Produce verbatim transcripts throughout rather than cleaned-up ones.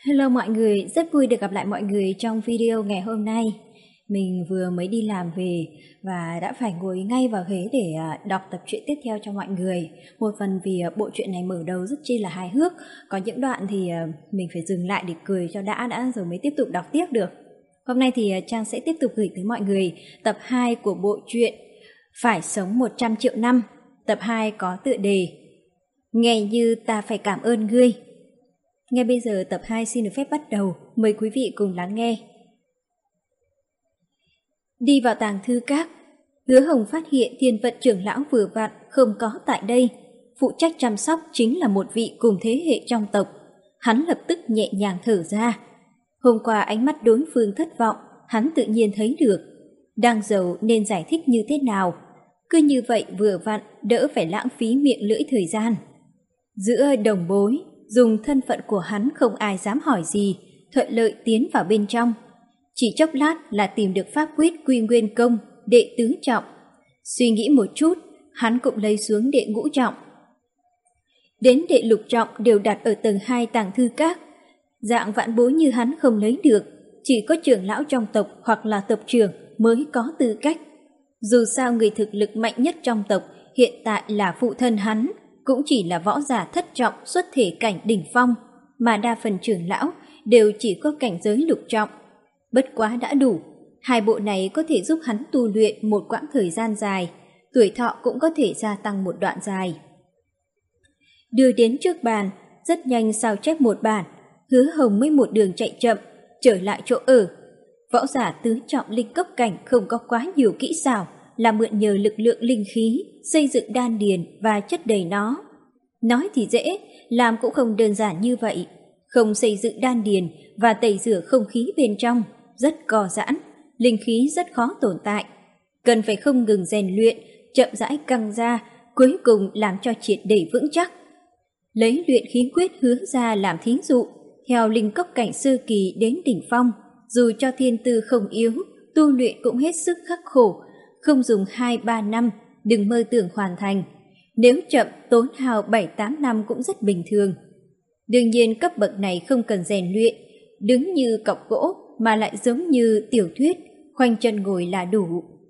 Hello mọi người, rất vui được gặp lại mọi người trong video ngày hôm nay. Mình vừa mới đi làm về và đã phải ngồi ngay vào ghế để đọc tập truyện tiếp theo cho mọi người. Một phần vì bộ truyện này mở đầu rất chi là hài hước, có những đoạn thì mình phải dừng lại để cười cho đã đã rồi mới tiếp tục đọc tiếp được. Hôm nay thì Trang sẽ tiếp tục gửi tới mọi người tập hai của bộ truyện Phải sống một trăm triệu năm. Tập hai có tựa đề Nghe như ta phải cảm ơn ngươi. Ngay bây giờ tập hai xin được phép bắt đầu, mời quý vị cùng lắng nghe. Đi vào tàng thư các, Hứa Hồng phát hiện Thiên Vận trưởng lão vừa vặn không có tại đây. Phụ trách chăm sóc chính là một vị cùng thế hệ trong tộc. Hắn lập tức nhẹ nhàng thở ra. Hôm qua ánh mắt đối phương thất vọng, hắn tự nhiên thấy được. Đang giàu nên giải thích như thế nào. Cứ như vậy vừa vặn đỡ phải lãng phí miệng lưỡi thời gian. Giữa đồng bối, dùng thân phận của hắn không ai dám hỏi gì, thuận lợi tiến vào bên trong. Chỉ chốc lát là tìm được pháp quyết Quy Nguyên Công, đệ tứ trọng. Suy nghĩ một chút, hắn cũng lấy xuống đệ ngũ trọng. Đến đệ lục trọng đều đặt ở tầng hai tàng thư các. Dạng vạn bối như hắn không lấy được, chỉ có trưởng lão trong tộc hoặc là tộc trưởng mới có tư cách. Dù sao người thực lực mạnh nhất trong tộc hiện tại là phụ thân hắn, cũng chỉ là võ giả thất trọng xuất thể cảnh đỉnh phong, mà đa phần trưởng lão đều chỉ có cảnh giới lục trọng. Bất quá đã đủ, hai bộ này có thể giúp hắn tu luyện một quãng thời gian dài, tuổi thọ cũng có thể gia tăng một đoạn dài. Đưa đến trước bàn, rất nhanh sao chép một bản, Hứa Hồng mới một đường chạy chậm, trở lại chỗ ở. Võ giả tứ trọng linh cấp cảnh không có quá nhiều kỹ xảo, là mượn nhờ lực lượng linh khí, xây dựng đan điền và chất đầy nó. Nói thì dễ, làm cũng không đơn giản như vậy. Không xây dựng đan điền và tẩy rửa không khí bên trong, rất co giãn, linh khí rất khó tồn tại. Cần phải không ngừng rèn luyện, chậm rãi căng ra, cuối cùng làm cho triệt để vững chắc. Lấy luyện khí quyết Hứa ra làm thí dụ, theo linh cấp cảnh sơ kỳ đến đỉnh phong, dù cho thiên tư không yếu, tu luyện cũng hết sức khắc khổ, không dùng hai ba năm, đừng mơ tưởng hoàn thành. Nếu chậm tốn hao bảy tám năm cũng rất bình thường. Đương nhiên cấp bậc này không cần rèn luyện, đứng như cọc gỗ mà lại giống như tiểu thuyết, khoanh chân ngồi là đủ.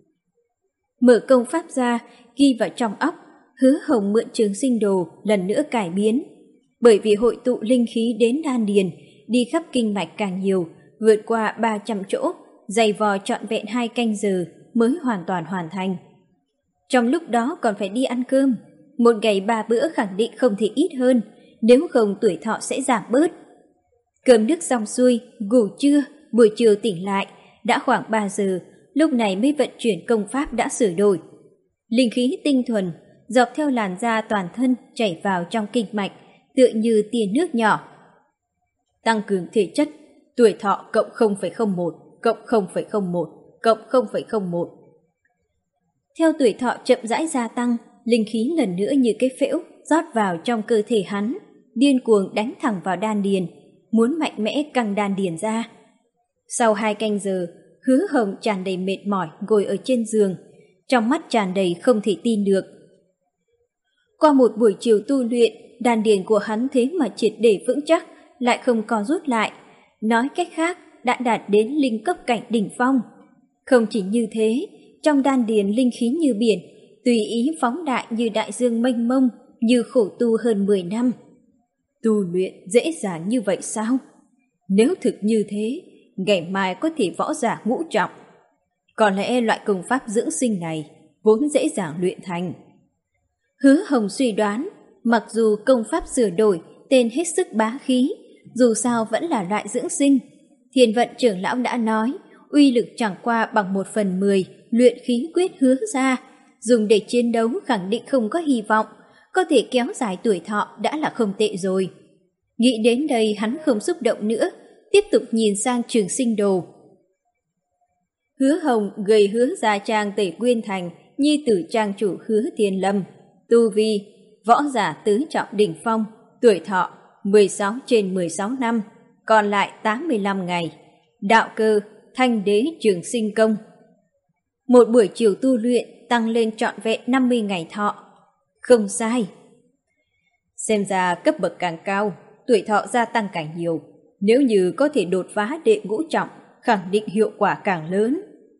Mở công pháp ra, ghi vào trong óc, Hứa Hồng mượn Trường Sinh Đồ lần nữa cải biến. Bởi vì hội tụ linh khí đến đan điền, đi khắp kinh mạch càng nhiều, vượt qua ba trăm chỗ, dày vò trọn vẹn hai canh giờ mới hoàn toàn hoàn thành. Trong lúc đó còn phải đi ăn cơm, một ngày ba bữa khẳng định không thể ít hơn, nếu không tuổi thọ sẽ giảm bớt. Cơm nước xong xuôi, ngủ trưa, buổi chiều tỉnh lại, đã khoảng ba giờ, lúc này mới vận chuyển công pháp đã sửa đổi. Linh khí tinh thuần, dọc theo làn da toàn thân chảy vào trong kinh mạch, tựa như tia nước nhỏ. Tăng cường thể chất, tuổi thọ cộng không phẩy không một, cộng không phẩy không một, cộng không phẩy không một. Theo tuổi thọ chậm rãi gia tăng, linh khí lần nữa như cái phễu rót vào trong cơ thể hắn, điên cuồng đánh thẳng vào đan điền, muốn mạnh mẽ căng đan điền ra. Sau hai canh giờ, Hứa Hồng tràn đầy mệt mỏi ngồi ở trên giường, trong mắt tràn đầy không thể tin được. Qua một buổi chiều tu luyện, đan điền của hắn thế mà triệt để vững chắc, lại không co rút lại. Nói cách khác, đã đạt đến linh cấp cảnh đỉnh phong. Không chỉ như thế, trong đan điền linh khí như biển, tùy ý phóng đại như đại dương mênh mông, như khổ tu hơn mười năm. Tu luyện dễ dàng như vậy sao? Nếu thực như thế, ngày mai có thể võ giả ngũ trọng. Có lẽ loại công pháp dưỡng sinh này vốn dễ dàng luyện thành. Hứa Hồng suy đoán, mặc dù công pháp sửa đổi, tên hết sức bá khí, dù sao vẫn là loại dưỡng sinh. Thiên Vận trưởng lão đã nói, uy lực chẳng qua bằng một phần mười luyện khí quyết Hứa ra, dùng để chiến đấu khẳng định không có hy vọng, có thể kéo dài tuổi thọ đã là không tệ rồi. Nghĩ đến đây hắn không xúc động nữa, tiếp tục nhìn sang Trường Sinh Đồ. Hứa Hồng gầy Hứa gia trang Tề Quyên Thành, nhi tử trang chủ Hứa Thiên Lâm, tu vi võ giả tứ trọng đỉnh phong, tuổi thọ mười sáu trên mười sáu năm, còn lại tám mươi lăm ngày. Đạo cơ Thanh Đế Trường Sinh Công. Một buổi chiều tu luyện tăng lên trọn vẹn năm mươi ngày thọ. Không sai. Xem ra cấp bậc càng cao, tuổi thọ gia tăng càng nhiều. Nếu như có thể đột phá đệ ngũ trọng, khẳng định hiệu quả càng lớn.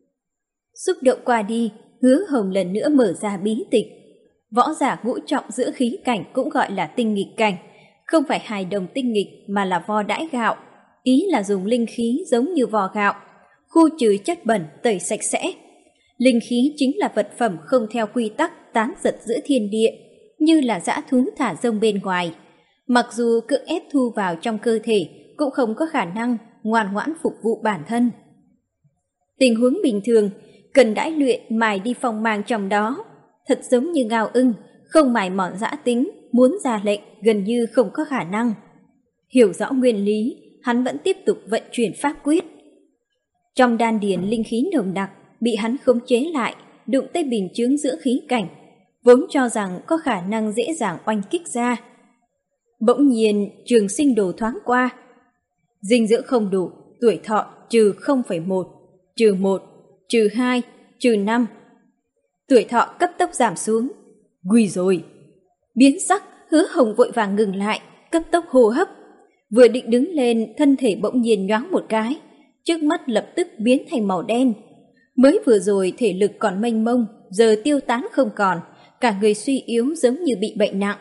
Xúc động qua đi, Hứa Hồng lần nữa mở ra bí tịch. Võ giả ngũ trọng giữa khí cảnh cũng gọi là tinh nghịch cảnh, không phải hài đồng tinh nghịch mà là vo đãi gạo, ý là dùng linh khí giống như vò gạo, khu trừ chất bẩn, tẩy sạch sẽ. Linh khí chính là vật phẩm không theo quy tắc tán giật giữa thiên địa, như là dã thú thả rông bên ngoài. Mặc dù cưỡng ép thu vào trong cơ thể cũng không có khả năng ngoan ngoãn phục vụ bản thân. Tình huống bình thường, cần đãi luyện mài đi phong mang trong đó, thật giống như ngao ưng, không mài mòn dã tính, muốn ra lệnh gần như không có khả năng. Hiểu rõ nguyên lý, hắn vẫn tiếp tục vận chuyển pháp quyết. Trong đan điền linh khí nồng nặc bị hắn khống chế lại, đụng tới bình chướng giữa khí cảnh, vốn cho rằng có khả năng dễ dàng oanh kích ra. Bỗng nhiên trường sinh đồ thoáng qua. Dinh dưỡng không đủ, tuổi thọ trừ không phẩy một, trừ một, trừ hai, trừ năm. Tuổi thọ cấp tốc giảm xuống. Nguy rồi! Biến sắc, Hứa Hồng vội vàng ngừng lại, cấp tốc hô hấp. Vừa định đứng lên, thân thể bỗng nhiên nhoáng một cái, trước mắt lập tức biến thành màu đen. Mới vừa rồi thể lực còn mênh mông, giờ tiêu tán không còn, cả người suy yếu giống như bị bệnh nặng.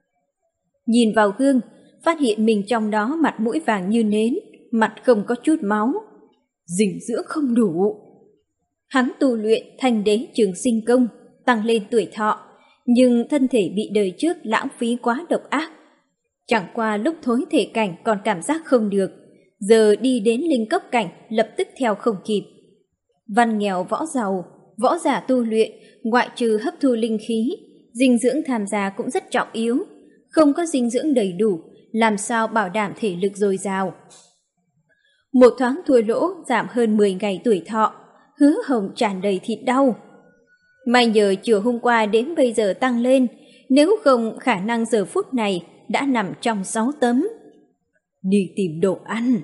Nhìn vào gương, phát hiện mình trong đó mặt mũi vàng như nến, mặt không có chút máu. Dinh dưỡng không đủ. Hắn tu luyện Thanh Đế Trường Sinh Công, tăng lên tuổi thọ, nhưng thân thể bị đời trước lãng phí quá độc ác. Chẳng qua lúc thối thể cảnh còn cảm giác không được, giờ đi đến linh cốc cảnh lập tức theo không kịp. Văn nghèo võ giàu, võ giả tu luyện, ngoại trừ hấp thu linh khí, dinh dưỡng tham gia cũng rất trọng yếu. Không có dinh dưỡng đầy đủ, làm sao bảo đảm thể lực dồi dào. Một thoáng thua lỗ giảm hơn mười ngày tuổi thọ, Hứa Hồng tràn đầy thịt đau. May nhờ chiều hôm qua đến bây giờ tăng lên, nếu không khả năng giờ phút này đã nằm trong sáu tấm. Đi tìm đồ ăn.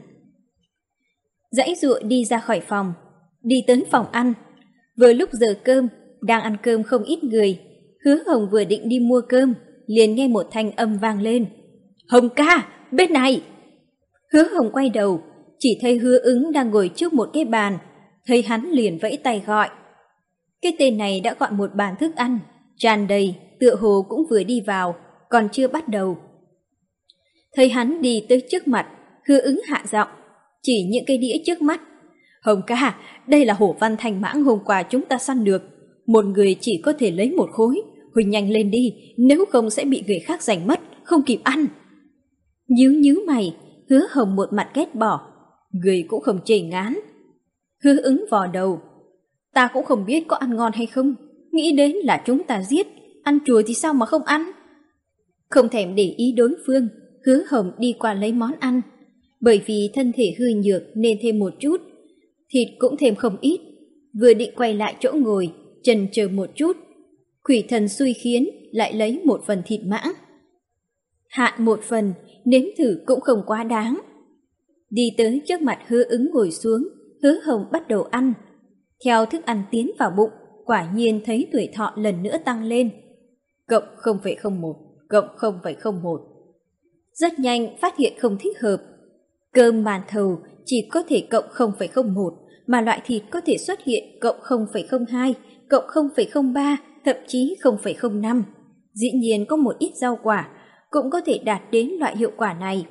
Dãy dụa đi ra khỏi phòng, đi tới phòng ăn. Vừa lúc giờ cơm, đang ăn cơm không ít người, Hứa Hồng vừa định đi mua cơm, liền nghe một thanh âm vang lên. Hồng ca, bên này! Hứa Hồng quay đầu, chỉ thấy Hứa Ứng đang ngồi trước một cái bàn, thấy hắn liền vẫy tay gọi. Cái tên này đã gọi một bàn thức ăn, tràn đầy, tựa hồ cũng vừa đi vào, còn chưa bắt đầu. Thấy hắn đi tới trước mặt, Hứa Ứng hạ giọng, chỉ những cái đĩa trước mắt. Hồng ca, đây là hổ văn thành mãng hôm qua chúng ta săn được, một người chỉ có thể lấy một khối, Huỳnh nhanh lên đi, nếu không sẽ bị người khác giành mất, không kịp ăn. Nhíu nhíu mày, Hứa Hồng một mặt ghét bỏ, người cũng không chê ngán. Hứa Ứng vò đầu, ta cũng không biết có ăn ngon hay không, nghĩ đến là chúng ta giết, ăn chùa thì sao mà không ăn. Không thèm để ý đối phương, Hứa Hồng đi qua lấy món ăn, bởi vì thân thể hư nhược nên thêm một chút, thịt cũng thêm không ít. Vừa định quay lại chỗ ngồi, chần chờ một chút, quỷ thần xui khiến lại lấy một phần thịt mãng. Hạn một phần, nếm thử cũng không quá đáng. Đi tới trước mặt Hứa Ứng ngồi xuống, Hứa Hồng bắt đầu ăn. Theo thức ăn tiến vào bụng, quả nhiên thấy tuổi thọ lần nữa tăng lên. Cộng không phẩy không một, cộng không phẩy không một. Rất nhanh phát hiện không thích hợp. Cơm màn thầu chỉ có thể cộng không phẩy không một, mà loại thịt có thể xuất hiện cộng không phẩy không hai, cộng không phẩy không ba, thậm chí không phẩy không năm. Dĩ nhiên có một ít rau quả cũng có thể đạt đến loại hiệu quả này.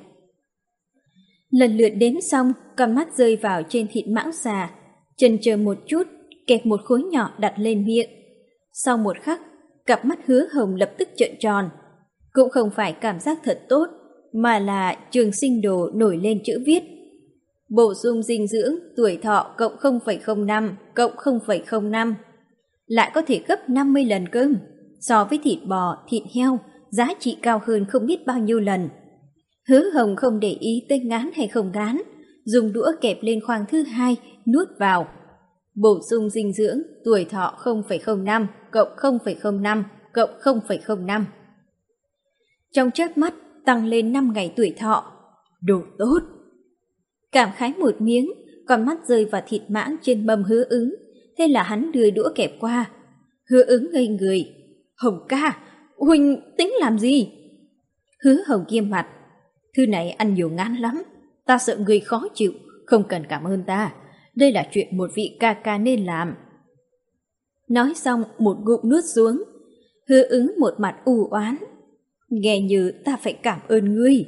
Lần lượt đếm xong, con mắt rơi vào trên thịt mãng xà, chần chờ một chút, kẹp một khối nhỏ đặt lên miệng. Sau một khắc, cặp mắt Hứa Hồng lập tức trợn tròn. Cũng không phải cảm giác thật tốt, mà là Trường Sinh Đồ nổi lên chữ viết. Bổ sung dinh dưỡng, tuổi thọ cộng không phẩy không năm, cộng không phẩy không năm. Lại có thể gấp năm mươi lần cơm, so với thịt bò, thịt heo, giá trị cao hơn không biết bao nhiêu lần. Hứa Hồng không để ý tới ngán hay không ngán, dùng đũa kẹp lên khoang thứ hai, nuốt vào. Bổ sung dinh dưỡng, tuổi thọ không phẩy không năm, cộng không phẩy không năm, cộng không phẩy không năm. Trong chớp mắt, tăng lên năm ngày tuổi thọ. Đồ tốt! Cảm khái một miếng, con mắt rơi vào thịt mãng trên mâm Hứa Ứng, thế là hắn đưa đũa kẹp qua. Hứa Ứng ngây người. Hồng ca, huynh tính làm gì? Hứa Hồng nghiêm mặt. Thứ này ăn nhiều ngán lắm, ta sợ người khó chịu, không cần cảm ơn ta. Đây là chuyện một vị ca ca nên làm. Nói xong một ngụm nuốt xuống. Hứa Ứng một mặt u oán. Nghe như ta phải cảm ơn ngươi.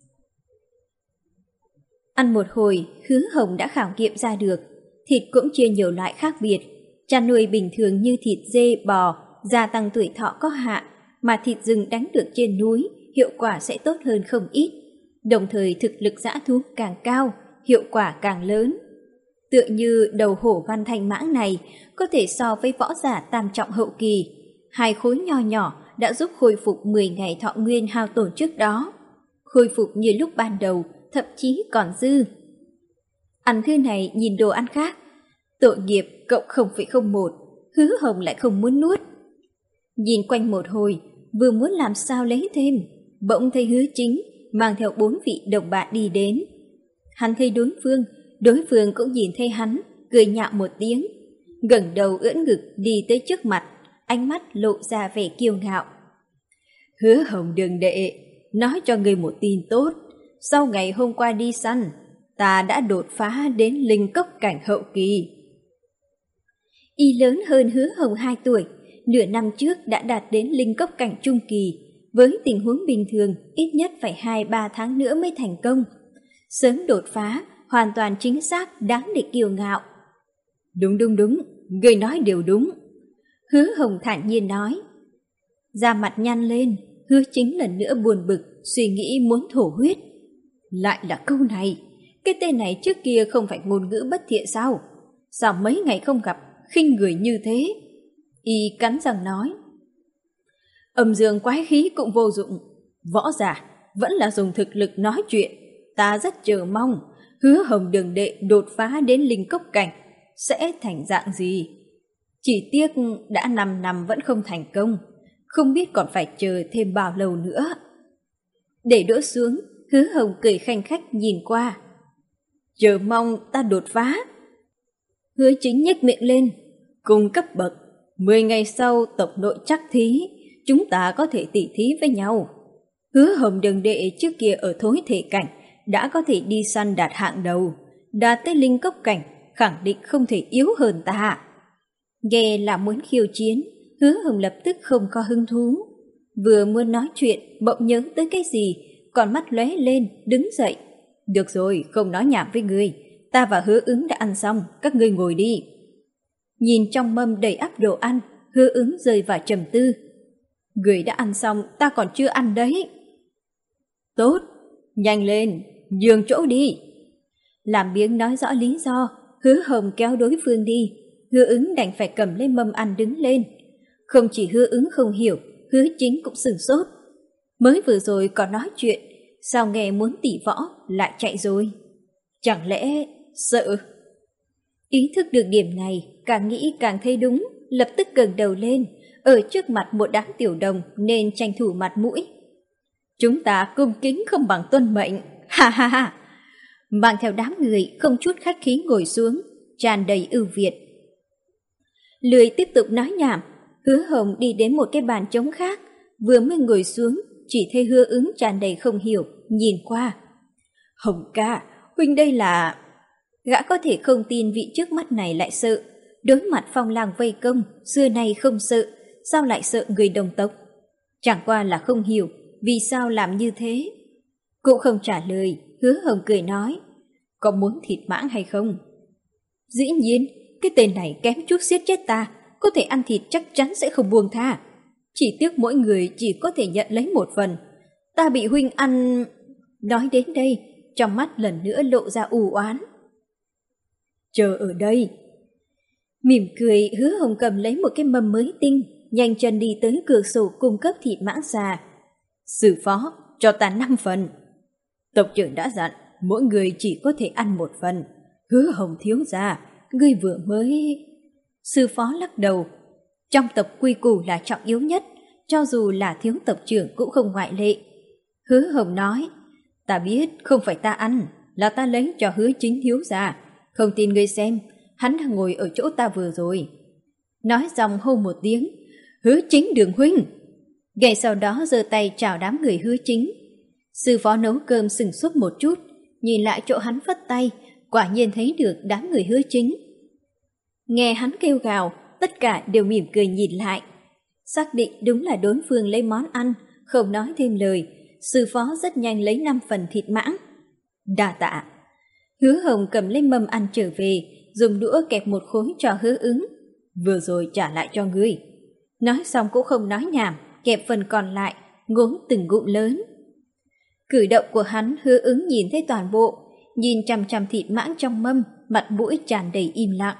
Ăn một hồi, Hứa Hồng đã khảo nghiệm ra được. Thịt cũng chia nhiều loại khác biệt. Chăn nuôi bình thường như thịt dê, bò, gia tăng tuổi thọ có hạn, mà thịt rừng đánh được trên núi, hiệu quả sẽ tốt hơn không ít. Đồng thời thực lực dã thú càng cao, hiệu quả càng lớn. Tựa như đầu hổ Văn Thanh Mãng này có thể so với võ giả tam trọng hậu kỳ. Hai khối nho nhỏ đã giúp khôi phục mười ngày thọ nguyên hao tổn trước đó. Khôi phục như lúc ban đầu, thậm chí còn dư. Ăn thứ này nhìn đồ ăn khác. Tội nghiệp cộng không phẩy không một, Hứa Hồng lại không muốn nuốt. Nhìn quanh một hồi, vừa muốn làm sao lấy thêm, bỗng thấy Hứa Chính mang theo bốn vị đồng bạn đi đến. Hắn thấy đối phương, đối phương cũng nhìn thấy hắn, cười nhạo một tiếng, ngẩng đầu ưỡn ngực đi tới trước mặt, ánh mắt lộ ra vẻ kiêu ngạo. Hứa Hồng đường đệ, nói cho ngươi một tin tốt, sau ngày hôm qua đi săn, ta đã đột phá đến linh cốc cảnh hậu kỳ. Y lớn hơn Hứa Hồng hai tuổi, nửa năm trước đã đạt đến linh cốc cảnh trung kỳ, với tình huống bình thường ít nhất phải hai ba tháng nữa mới thành công. Sớm đột phá, hoàn toàn chính xác, đáng để kiêu ngạo. Đúng đúng đúng, người nói đều đúng. Hứa Hồng thản nhiên nói. Da mặt nhăn lên, Hứa Chính lần nữa buồn bực, suy nghĩ muốn thổ huyết. Lại là câu này, cái tên này trước kia không phải ngôn ngữ bất thiện sao? Sao mấy ngày không gặp, khinh người như thế? Y cắn răng nói. Âm dương quái khí cũng vô dụng, võ giả vẫn là dùng thực lực nói chuyện. Ta rất chờ mong Hứa Hồng đường đệ đột phá đến linh cốc cảnh sẽ thành dạng gì. Chỉ tiếc đã năm năm vẫn không thành công, không biết còn phải chờ thêm bao lâu nữa. Để đỡ xuống, Hứa Hồng cười khanh khách nhìn qua. Chờ mong ta đột phá. Hứa Chính nhếch miệng lên. Cùng cấp bậc, mười ngày sau tộc nội chắc thí, chúng ta có thể tỉ thí với nhau. Hứa Hồng đường đệ trước kia ở thối thể cảnh đã có thể đi săn đạt hạng đầu, đạt tới linh cốc cảnh khẳng định không thể yếu hơn ta. Nghe là muốn khiêu chiến, Hứa Hồng lập tức không có hứng thú. Vừa muốn nói chuyện, bỗng nhớ tới cái gì, còn mắt lóe lên, đứng dậy. Được rồi, không nói nhảm với ngươi, ta và Hứa Ứng đã ăn xong, các ngươi ngồi đi. Nhìn trong mâm đầy ắp đồ ăn, Hứa Ứng rơi vào trầm tư. Người đã ăn xong, ta còn chưa ăn đấy. Tốt, nhanh lên, nhường chỗ đi. Làm biếng nói rõ lý do, Hứa Hồng kéo đối phương đi. Hứa Ứng đành phải cầm lấy mâm ăn đứng lên. Không chỉ Hứa Ứng không hiểu, Hứa Chính cũng sửng sốt. Mới vừa rồi còn nói chuyện, sao nghe muốn tỉ võ lại chạy rồi? Chẳng lẽ sợ? Ý thức được điểm này, càng nghĩ càng thấy đúng, lập tức gần đầu lên, ở trước mặt một đám tiểu đồng nên tranh thủ mặt mũi. Chúng ta cung kính không bằng tuân mệnh, ha ha ha. Mang theo đám người không chút khách khí ngồi xuống, tràn đầy ưu việt. Lười tiếp tục nói nhảm, Hứa Hồng đi đến một cái bàn trống khác, vừa mới ngồi xuống, chỉ thấy Hứa Ứng tràn đầy không hiểu, nhìn qua. Hồng ca, huynh đây là... Gã có thể không tin vị trước mắt này lại sợ, đối mặt phong lang vây công, xưa nay không sợ, sao lại sợ người đồng tộc? Chẳng qua là không hiểu, vì sao làm như thế? Cũng không trả lời, Hứa Hồng cười nói, có muốn thịt mãng hay không? Dĩ nhiên, cái tên này kém chút giết chết ta, có thể ăn thịt chắc chắn sẽ không buông tha. Chỉ tiếc mỗi người chỉ có thể nhận lấy một phần. Ta bị huynh ăn... Nói đến đây, trong mắt lần nữa lộ ra u oán. Chờ ở đây. Mỉm cười, Hứa Hồng cầm lấy một cái mâm mới tinh, nhanh chân đi tới cửa sổ cung cấp thịt mãng già. Sư phó, cho ta năm phần. Tộc trưởng đã dặn, mỗi người chỉ có thể ăn một phần. Hứa Hồng thiếu gia, ngươi vừa mới... Sư phó lắc đầu. Trong tộc quy củ là trọng yếu nhất, cho dù là thiếu tộc trưởng cũng không ngoại lệ. Hứa Hồng nói, ta biết không phải ta ăn, là ta lấy cho Hứa Chính thiếu gia. Không tin ngươi xem, hắn đang ngồi ở chỗ ta vừa rồi. Nói xong hô một tiếng, Hứa Chính đường huynh. Ngay sau đó giơ tay chào đám người Hứa Chính. Sư phó nấu cơm sừng sốt một chút, nhìn lại chỗ hắn phất tay, quả nhiên thấy được đám người Hứa Chính. Nghe hắn kêu gào, tất cả đều mỉm cười nhìn lại. Xác định đúng là đối phương lấy món ăn, không nói thêm lời, sư phó rất nhanh lấy năm phần thịt mãng. Đa tạ. Hứa Hồng cầm lấy mâm ăn trở về, dùng đũa kẹp một khối cho Hứa Ứng. Vừa rồi trả lại cho ngươi. Nói xong cũng không nói nhảm, kẹp phần còn lại, ngốn từng ngụm lớn. Cử động của hắn Hứa Ứng nhìn thấy toàn bộ, nhìn chằm chằm thịt mãng trong mâm, mặt mũi tràn đầy im lặng.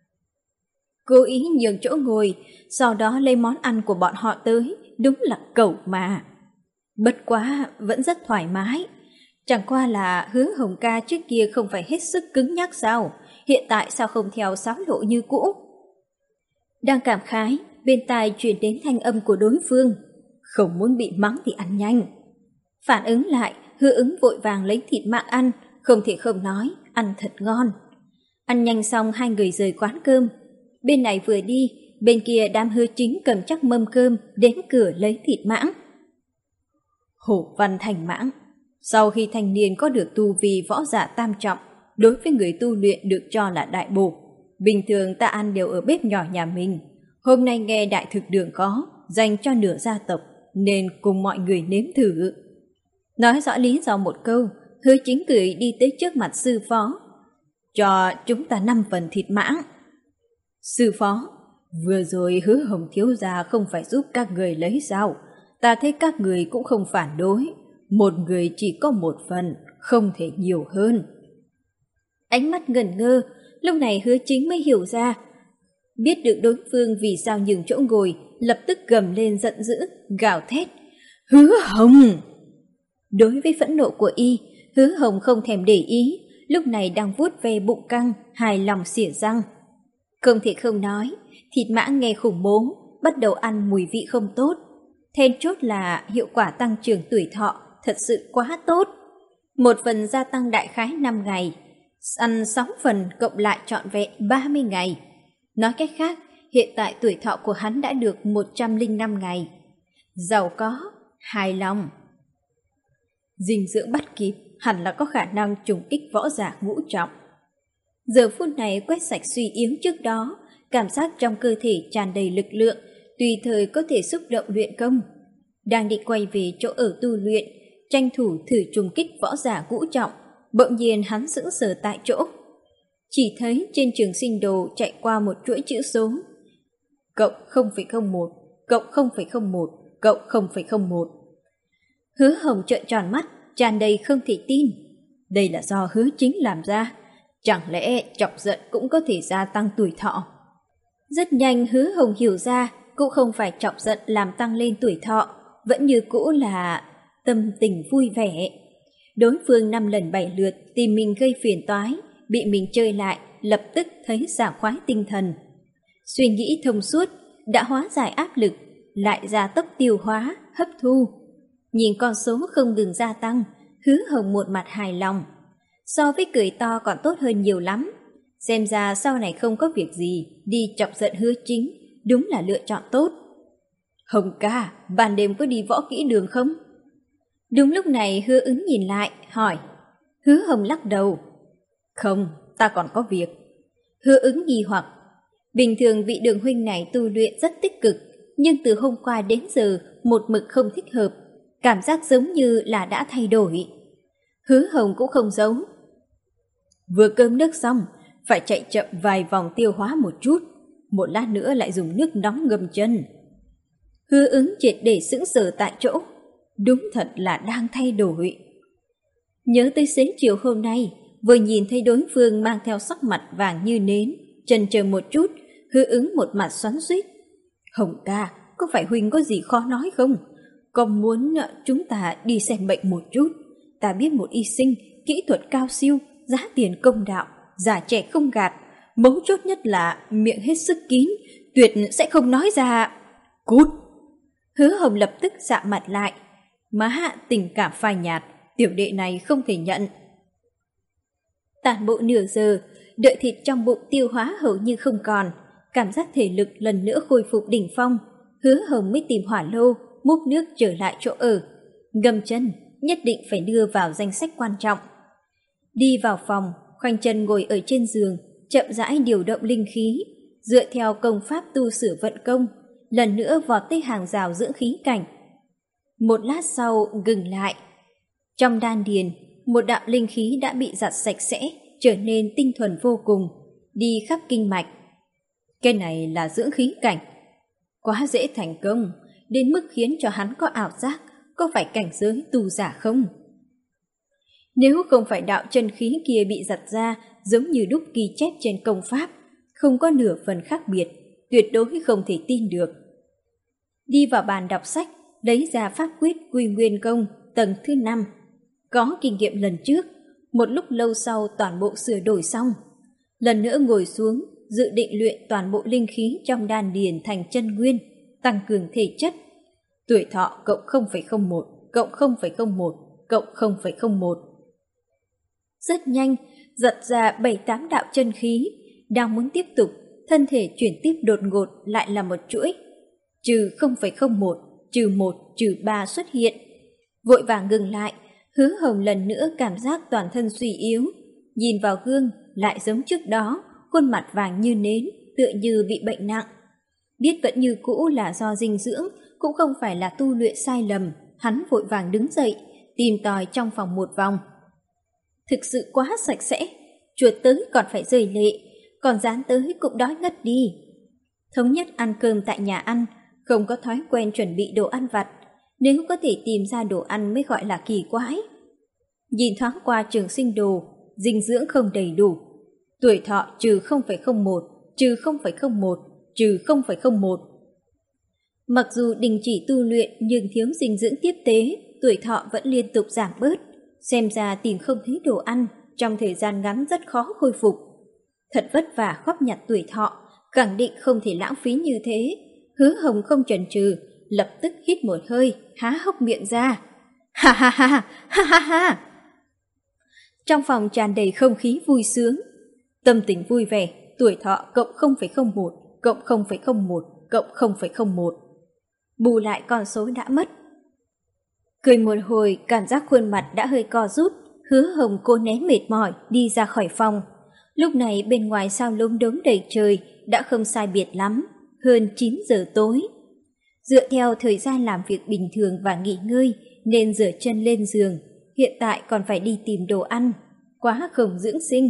Cố ý nhường chỗ ngồi, sau đó lấy món ăn của bọn họ tới, đúng là cẩu mà. Bất quá vẫn rất thoải mái. Chẳng qua là Hứa Hồng ca trước kia không phải hết sức cứng nhắc sao, hiện tại sao không theo xáo lộ như cũ. Đang cảm khái, bên tai truyền đến thanh âm của đối phương. Không muốn bị mắng thì ăn nhanh. Phản ứng lại, Hứa Ứng vội vàng lấy thịt mãng ăn, không thể không nói, ăn thật ngon. Ăn nhanh xong hai người rời quán cơm. Bên này vừa đi, bên kia đám Hứa Chính cầm chắc mâm cơm đến cửa lấy thịt mãng. Hổ văn thành mãng. Sau khi thanh niên có được tu vi võ giả tam trọng, đối với người tu luyện được cho là đại bổ. Bình thường ta ăn đều ở bếp nhỏ nhà mình. Hôm nay nghe đại thực đường có, dành cho nửa gia tộc, nên cùng mọi người nếm thử. Nói rõ lý do một câu, Hứa Chính cười đi tới trước mặt sư phó. Cho chúng ta năm phần thịt mãng. Sư phó, vừa rồi Hứa Hồng thiếu gia không phải giúp các người lấy sao? Ta thấy các người cũng không phản đối. Một người chỉ có một phần, không thể nhiều hơn. Ánh mắt ngẩn ngơ, lúc này Hứa Chính mới hiểu ra. Biết được đối phương vì sao nhường chỗ ngồi, lập tức gầm lên giận dữ, gào thét. Hứa Hồng! Đối với phẫn nộ của y, Hứa Hồng không thèm để ý, lúc này đang vuốt ve bụng căng, hài lòng xỉa răng. Không thể không nói, thịt mãng nghe khủng bố, bắt đầu ăn mùi vị không tốt. Then chốt là hiệu quả tăng trưởng tuổi thọ thật sự quá tốt. Một phần gia tăng đại khái năm ngày, ăn sáu phần cộng lại trọn vẹn ba mươi ngày. Nói cách khác, hiện tại tuổi thọ của hắn đã được một trăm lẻ năm ngày. Giàu có, hài lòng. Dinh dưỡng bắt kịp, hẳn là có khả năng trùng kích võ giả ngũ trọng. Giờ phút này quét sạch suy yếu trước đó, cảm giác trong cơ thể tràn đầy lực lượng, tùy thời có thể xúc động luyện công. Đang định quay về chỗ ở tu luyện, tranh thủ thử trùng kích võ giả ngũ trọng, bỗng nhiên hắn sững sờ tại chỗ. Chỉ thấy trên trường sinh đồ chạy qua một chuỗi chữ số. Cộng không phẩy không một, cộng không phẩy không một, cộng không phẩy không một. Hứa Hồng trợn tròn mắt, tràn đầy không thể tin. Đây là do Hứa Chính làm ra. Chẳng lẽ chọc giận cũng có thể gia tăng tuổi thọ? Rất nhanh Hứa Hồng hiểu ra, cũng không phải chọc giận làm tăng lên tuổi thọ, vẫn như cũ là tâm tình vui vẻ. Đối phương năm lần bảy lượt tìm mình gây phiền toái, bị mình chơi lại, lập tức thấy sảng khoái tinh thần. Suy nghĩ thông suốt, đã hóa giải áp lực, lại gia tốc tiêu hóa, hấp thu. Nhìn con số không ngừng gia tăng, Hứa Hồng một mặt hài lòng. So với cười to còn tốt hơn nhiều lắm. Xem ra sau này không có việc gì, đi chọc giận Hứa Chính, đúng là lựa chọn tốt. Hồng ca, ban đêm có đi võ kỹ đường không? Đúng lúc này Hứa Ứng nhìn lại, hỏi. Hứa Hồng lắc đầu. Không, ta còn có việc. Hứa Ứng nghi hoặc. Bình thường vị Đường huynh này tu luyện rất tích cực, nhưng từ hôm qua đến giờ một mực không thích hợp, cảm giác giống như là đã thay đổi. Hứa Hồng cũng không giấu. Vừa cơm nước xong, phải chạy chậm vài vòng tiêu hóa một chút, một lát nữa lại dùng nước nóng ngâm chân. Hứa Ứng triệt để sững sờ tại chỗ, đúng thật là đang thay đổi. Nhớ tới xế chiều hôm nay, vừa nhìn thấy đối phương mang theo sắc mặt vàng như nến, chần chờ một chút, Hứa Ứng một mặt xoắn xuýt. Hồng ca, có phải huynh có gì khó nói không? Còn muốn chúng ta đi xem bệnh một chút. Ta biết một y sinh, kỹ thuật cao siêu, giá tiền công đạo, già trẻ không gạt. Mấu chốt nhất là miệng hết sức kín, tuyệt sẽ không nói ra. Cút! Hứa Hồng lập tức sạm mặt lại. Má hạ tình cảm phai nhạt, tiểu đệ này không thể nhận. Tản bộ nửa giờ, đợi thịt trong bụng tiêu hóa hầu như không còn, cảm giác thể lực lần nữa khôi phục đỉnh phong. Hứa Hồng mới tìm hỏa lô, múc nước trở lại chỗ ở. Ngâm chân, nhất định phải đưa vào danh sách quan trọng. Đi vào phòng, khoanh chân ngồi ở trên giường, chậm rãi điều động linh khí, dựa theo công pháp tu sửa vận công, lần nữa vọt tới hàng rào dưỡng khí cảnh. Một lát sau ngừng lại. Trong đan điền, một đạo linh khí đã bị giặt sạch sẽ, trở nên tinh thuần vô cùng, đi khắp kinh mạch. Cái này là dưỡng khí cảnh. Quá dễ thành công, đến mức khiến cho hắn có ảo giác có phải cảnh giới tu giả không? Nếu không phải đạo chân khí kia bị giặt ra giống như đúc ghi chép trên công pháp, không có nửa phần khác biệt, tuyệt đối không thể tin được. Đi vào bàn đọc sách, lấy ra pháp quyết Quy Nguyên Công tầng thứ năm. Có kinh nghiệm lần trước, một lúc lâu sau toàn bộ sửa đổi xong. Lần nữa ngồi xuống, dự định luyện toàn bộ linh khí trong đan điền thành chân nguyên, tăng cường thể chất. Tuổi thọ cộng không phẩy không một, cộng không phẩy không một, cộng không phẩy không một. Rất nhanh, giật ra bảy tám đạo chân khí, đang muốn tiếp tục, thân thể chuyển tiếp đột ngột lại là một chuỗi. Trừ không phẩy không một, trừ một, trừ ba xuất hiện. Vội vàng ngừng lại, Hứa Hồng lần nữa cảm giác toàn thân suy yếu. Nhìn vào gương, lại giống trước đó, khuôn mặt vàng như nến, tựa như bị bệnh nặng. Biết vẫn như cũ là do dinh dưỡng, cũng không phải là tu luyện sai lầm, hắn vội vàng đứng dậy, tìm tòi trong phòng một vòng. Thực sự quá sạch sẽ, chuột tới còn phải rơi lệ, còn dán tới cũng đói ngất đi. Thống nhất ăn cơm tại nhà ăn, không có thói quen chuẩn bị đồ ăn vặt, nếu có thể tìm ra đồ ăn mới gọi là kỳ quái. Nhìn thoáng qua trường sinh đồ, dinh dưỡng không đầy đủ. Tuổi thọ trừ không phẩy không một, trừ không phẩy không một, trừ không phẩy không một. Mặc dù đình chỉ tu luyện nhưng thiếu dinh dưỡng tiếp tế, tuổi thọ vẫn liên tục giảm bớt. Xem ra tìm không thấy đồ ăn, trong thời gian ngắn rất khó khôi phục. Thật vất vả góp nhặt tuổi thọ, khẳng định không thể lãng phí như thế. Hứa Hồng không chần chừ, lập tức hít một hơi, há hốc miệng ra. Ha ha ha, ha ha ha. Trong phòng tràn đầy không khí vui sướng. Tâm tình vui vẻ, tuổi thọ cộng không phẩy không một, cộng không phẩy không một, cộng không phẩy không một. Bù lại con số đã mất. Cười một hồi, cảm giác khuôn mặt đã hơi co rút, Hứa Hồng cố nén mệt mỏi đi ra khỏi phòng. Lúc này bên ngoài sao lốm đốm đầy trời, đã không sai biệt lắm, hơn chín giờ tối. Dựa theo thời gian làm việc bình thường và nghỉ ngơi, nên rửa chân lên giường, hiện tại còn phải đi tìm đồ ăn, quá không dưỡng sinh.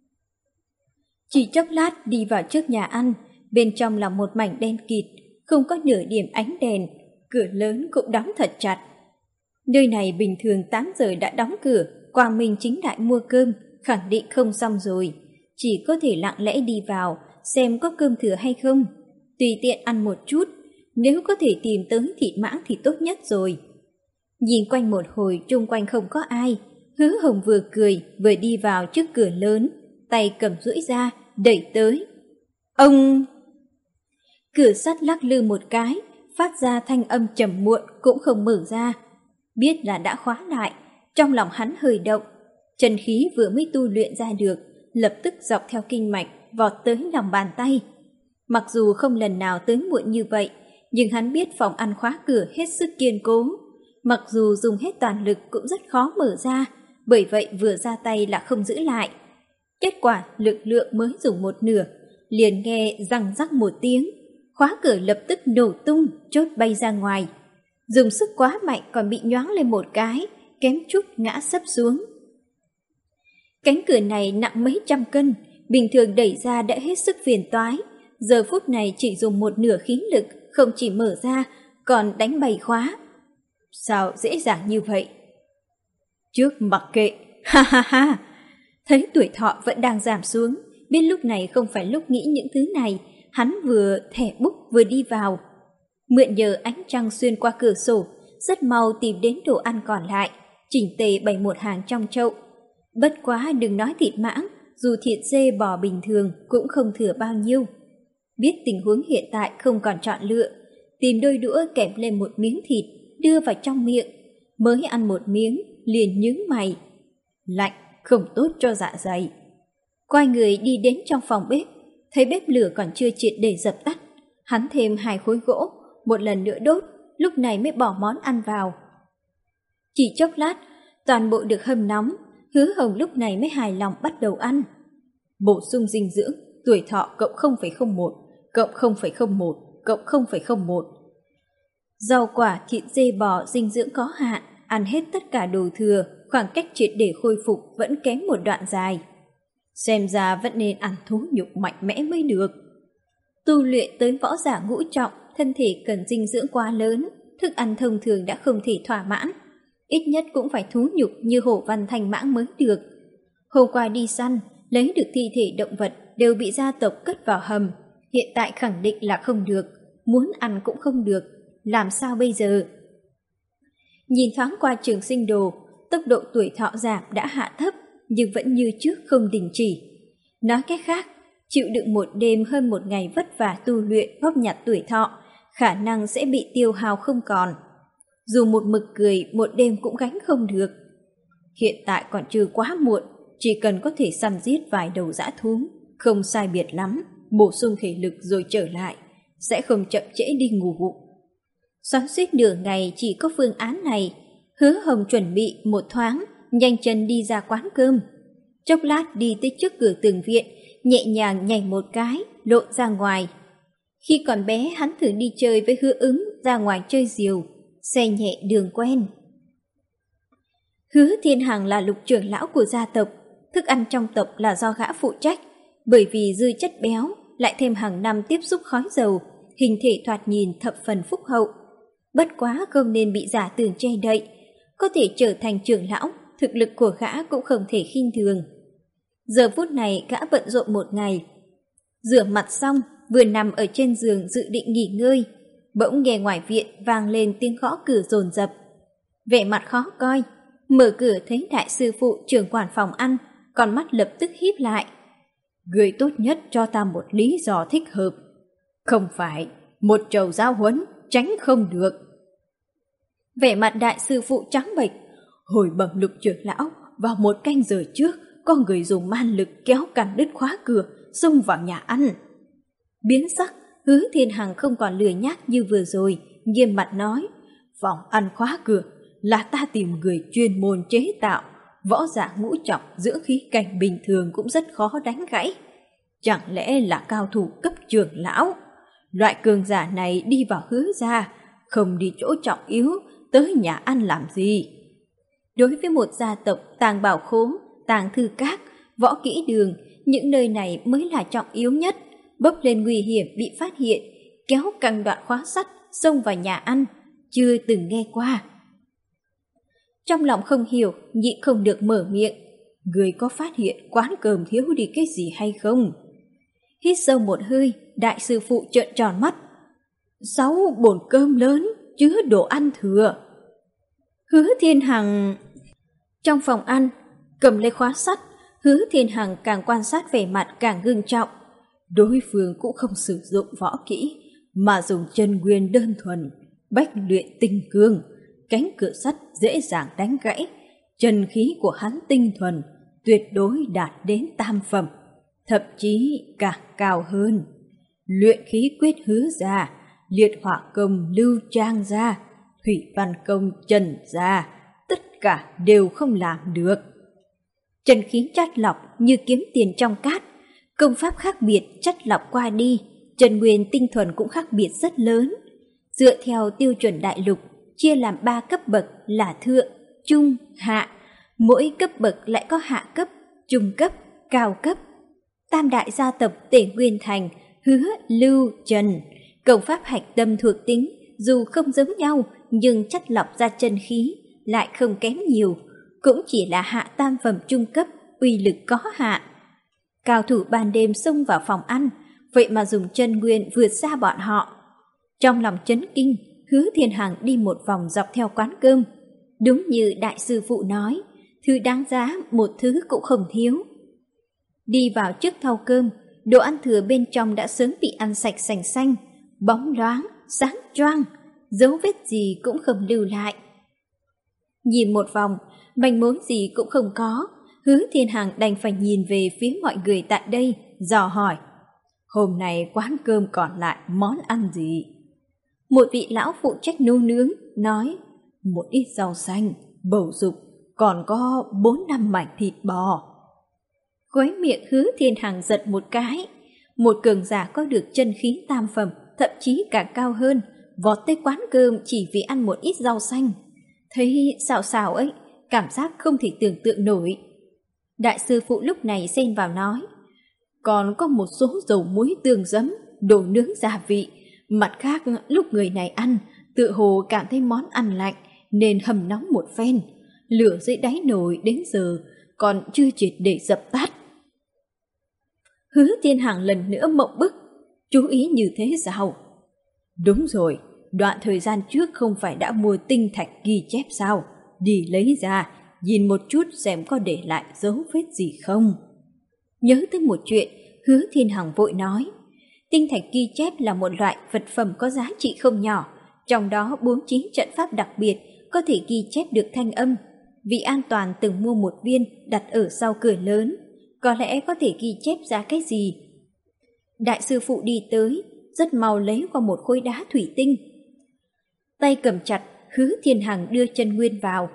Chỉ chốc lát đi vào trước nhà ăn, bên trong là một mảnh đen kịt, không có nửa điểm ánh đèn, cửa lớn cũng đóng thật chặt. Nơi này bình thường tám giờ đã đóng cửa, Quang Minh chính đại mua cơm, khẳng định không xong rồi, chỉ có thể lặng lẽ đi vào, xem có cơm thừa hay không, tùy tiện ăn một chút, nếu có thể tìm tới thịt mãng thì tốt nhất rồi. Nhìn quanh một hồi chung quanh không có ai, Hứa Hồng vừa cười vừa đi vào trước cửa lớn, tay cầm duỗi ra, đẩy tới. Ông! Cửa sắt lắc lư một cái, phát ra thanh âm trầm muộn cũng không mở ra. Biết là đã khóa lại, trong lòng hắn hơi động, chân khí vừa mới tu luyện ra được, lập tức dọc theo kinh mạch vọt tới lòng bàn tay. Mặc dù không lần nào tới muộn như vậy, nhưng hắn biết phòng ăn khóa cửa hết sức kiên cố. Mặc dù dùng hết toàn lực cũng rất khó mở ra, bởi vậy vừa ra tay là không giữ lại. Kết quả lực lượng mới dùng một nửa, liền nghe răng rắc một tiếng, khóa cửa lập tức nổ tung, chốt bay ra ngoài. Dùng sức quá mạnh còn bị nhoáng lên một cái, kém chút ngã sấp xuống. Cánh cửa này nặng mấy trăm cân, bình thường đẩy ra đã hết sức phiền toái. Giờ phút này chỉ dùng một nửa khí lực, không chỉ mở ra, còn đánh bày khóa. Sao dễ dàng như vậy? Trước mặc kệ, ha ha ha. Thấy tuổi thọ vẫn đang giảm xuống, biết lúc này không phải lúc nghĩ những thứ này, hắn vừa thẻ bút vừa đi vào. Mượn nhờ ánh trăng xuyên qua cửa sổ, rất mau tìm đến đồ ăn còn lại, chỉnh tề bày một hàng trong chậu. Bất quá đừng nói thịt mãng, dù thịt dê bò bình thường cũng không thừa bao nhiêu. Biết tình huống hiện tại không còn chọn lựa, tìm đôi đũa kẹp lên một miếng thịt, đưa vào trong miệng. Mới ăn một miếng, liền nhướng mày. Lạnh, không tốt cho dạ dày. Quay người đi đến trong phòng bếp, thấy bếp lửa còn chưa triệt để dập tắt. Hắn thêm hai khối gỗ, một lần nữa đốt, lúc này mới bỏ món ăn vào. Chỉ chốc lát, toàn bộ được hâm nóng, Hứa Hồng lúc này mới hài lòng bắt đầu ăn. Bổ sung dinh dưỡng, tuổi thọ cộng không phẩy không một, cộng không phẩy không một, cộng không phẩy không một. Rau quả, thịt dê bò dinh dưỡng có hạn, ăn hết tất cả đồ thừa, khoảng cách triệt để khôi phục vẫn kém một đoạn dài. Xem ra vẫn nên ăn thú nhục mạnh mẽ mới được. Tu luyện tới võ giả ngũ trọng, thân thể cần dinh dưỡng quá lớn, thức ăn thông thường đã không thể thỏa mãn. Ít nhất cũng phải thú nhục như hổ văn thành mãng mới được. Hôm qua đi săn, lấy được thi thể động vật đều bị gia tộc cất vào hầm. Hiện tại khẳng định là không được, muốn ăn cũng không được. Làm sao bây giờ? Nhìn thoáng qua Trường Sinh Đồ, tốc độ tuổi thọ giảm đã hạ thấp, nhưng vẫn như trước không đình chỉ. Nói cách khác, chịu đựng một đêm hơn một ngày vất vả tu luyện góp nhặt tuổi thọ, khả năng sẽ bị tiêu hao không còn. Dù một mực cười một đêm cũng gánh không được. Hiện tại còn chưa quá muộn, chỉ cần có thể săn giết vài đầu dã thú, không sai biệt lắm, bổ sung thể lực rồi trở lại, sẽ không chậm trễ đi ngủ. Xoắn suýt nửa ngày chỉ có phương án này, Hứa Hồng chuẩn bị một thoáng, nhanh chân đi ra quán cơm. Chốc lát đi tới trước cửa tường viện, nhẹ nhàng nhảy một cái, lộn ra ngoài. Khi còn bé hắn thử đi chơi với Hứa Ứng ra ngoài chơi diều, xe nhẹ đường quen. Hứa Thiên Hằng là lục trưởng lão của gia tộc, thức ăn trong tộc là do gã phụ trách, bởi vì dư chất béo, lại thêm hàng năm tiếp xúc khói dầu, hình thể thoạt nhìn thập phần phúc hậu. Bất quá không nên bị giả tưởng che đậy, có thể trở thành trưởng lão, thực lực của gã cũng không thể khinh thường. Giờ phút này gã bận rộn một ngày. Rửa mặt xong, vừa nằm ở trên giường dự định nghỉ ngơi, bỗng nghe ngoài viện vang lên tiếng gõ cửa dồn dập. Vẻ mặt khó coi, mở cửa thấy đại sư phụ trưởng quản phòng ăn, con mắt lập tức híp lại. Người tốt nhất cho ta một lý do thích hợp. Không phải, một trầu giáo huấn, tránh không được. Vẻ mặt đại sư phụ trắng bệch. Hồi bẩm lục trưởng lão, vào một canh giờ trước, có người dùng man lực kéo cản đứt khóa cửa, xông vào nhà ăn. Biến sắc, Hứa Thiên Hằng không còn lười nhác như vừa rồi, nghiêm mặt nói, phòng ăn khóa cửa là ta tìm người chuyên môn chế tạo, võ giả ngũ trọng dưỡng khí cảnh bình thường cũng rất khó đánh gãy. Chẳng lẽ là cao thủ cấp trưởng lão? Loại cường giả này đi vào Hứa gia, không đi chỗ trọng yếu, tới nhà ăn làm gì? Đối với một gia tộc tàng bảo khố, tàng thư các, võ kỹ đường, những nơi này mới là trọng yếu nhất. Bốc lên nguy hiểm bị phát hiện, kéo căng đoạn khóa sắt, xông vào nhà ăn, chưa từng nghe qua. Trong lòng không hiểu, nhịn không được mở miệng. Người có phát hiện quán cơm thiếu đi cái gì hay không? Hít sâu một hơi, đại sư phụ trợn tròn mắt. Sáu bồn cơm lớn, chứa đồ ăn thừa. Hứa Thiên Hằng... Trong phòng ăn, cầm lấy khóa sắt, Hứa Thiên Hằng càng quan sát vẻ mặt càng ngưng trọng. Đối phương cũng không sử dụng võ kỹ, mà dùng chân nguyên đơn thuần, bách luyện tinh cương, cánh cửa sắt dễ dàng đánh gãy. Chân khí của hắn tinh thuần, tuyệt đối đạt đến tam phẩm, thậm chí càng cao hơn. Luyện khí quyết Hứa gia, liệt hỏa công Lưu Trang gia, thủy văn công Trần gia, tất cả đều không làm được. Chân khí chắt lọc như kiếm tiền trong cát, công pháp khác biệt chắt lọc qua đi, chân nguyên tinh thuần cũng khác biệt rất lớn. Dựa theo tiêu chuẩn đại lục, chia làm ba cấp bậc là thượng, trung, hạ. Mỗi cấp bậc lại có hạ cấp, trung cấp, cao cấp. Tam đại gia tộc Tề Nguyên Thành, Hứa, Lưu, Trần, công pháp hạch tâm thuộc tính dù không giống nhau nhưng chắt lọc ra chân khí lại không kém nhiều, cũng chỉ là hạ tam phẩm trung cấp, uy lực có hạn. Cao thủ ban đêm xông vào phòng ăn, vậy mà dùng chân nguyên vượt xa bọn họ. Trong lòng chấn kinh, Hứa Thiên Hằng đi một vòng dọc theo quán cơm. Đúng như đại sư phụ nói, thứ đáng giá một thứ cũng không thiếu. Đi vào trước thau cơm, đồ ăn thừa bên trong đã sớm bị ăn sạch sành xanh, bóng loáng, sáng choang, dấu vết gì cũng không lưu lại. Nhìn một vòng, manh mối gì cũng không có, Hứa Thiên Hằng đành phải nhìn về phía mọi người tại đây, dò hỏi. Hôm nay quán cơm còn lại món ăn gì? Một vị lão phụ trách nấu nướng nói, một ít rau xanh, bầu dục, còn có bốn năm mảnh thịt bò. Khóe miệng Hứa Thiên Hằng giật một cái. Một cường giả có được chân khí tam phẩm, thậm chí cả cao hơn, vọt tới quán cơm chỉ vì ăn một ít rau xanh. Thấy xào xào ấy, cảm giác không thể tưởng tượng nổi. Đại sư phụ lúc này xen vào nói, còn có một số dầu muối tương giấm, đồ nướng gia vị. Mặt khác, lúc người này ăn, tựa hồ cảm thấy món ăn lạnh, nên hầm nóng một phen. Lửa dưới đáy nồi đến giờ còn chưa triệt để dập tắt. Hứa Thiên Hằng lần nữa mộng bức, chú ý như thế sao? Đúng rồi, đoạn thời gian trước không phải đã mua tinh thạch ghi chép sao? Đi lấy ra, nhìn một chút xem có để lại dấu vết gì không. Nhớ tới một chuyện, Hứa Thiên Hằng vội nói, tinh thạch ghi chép là một loại vật phẩm có giá trị không nhỏ, trong đó bố trí trận pháp đặc biệt có thể ghi chép được thanh âm. Vì an toàn từng mua một viên đặt ở sau cửa lớn, có lẽ có thể ghi chép ra cái gì. Đại sư phụ đi tới, rất mau lấy qua một khối đá thủy tinh. Tay cầm chặt, Hứa Thiên Hằng đưa chân nguyên vào.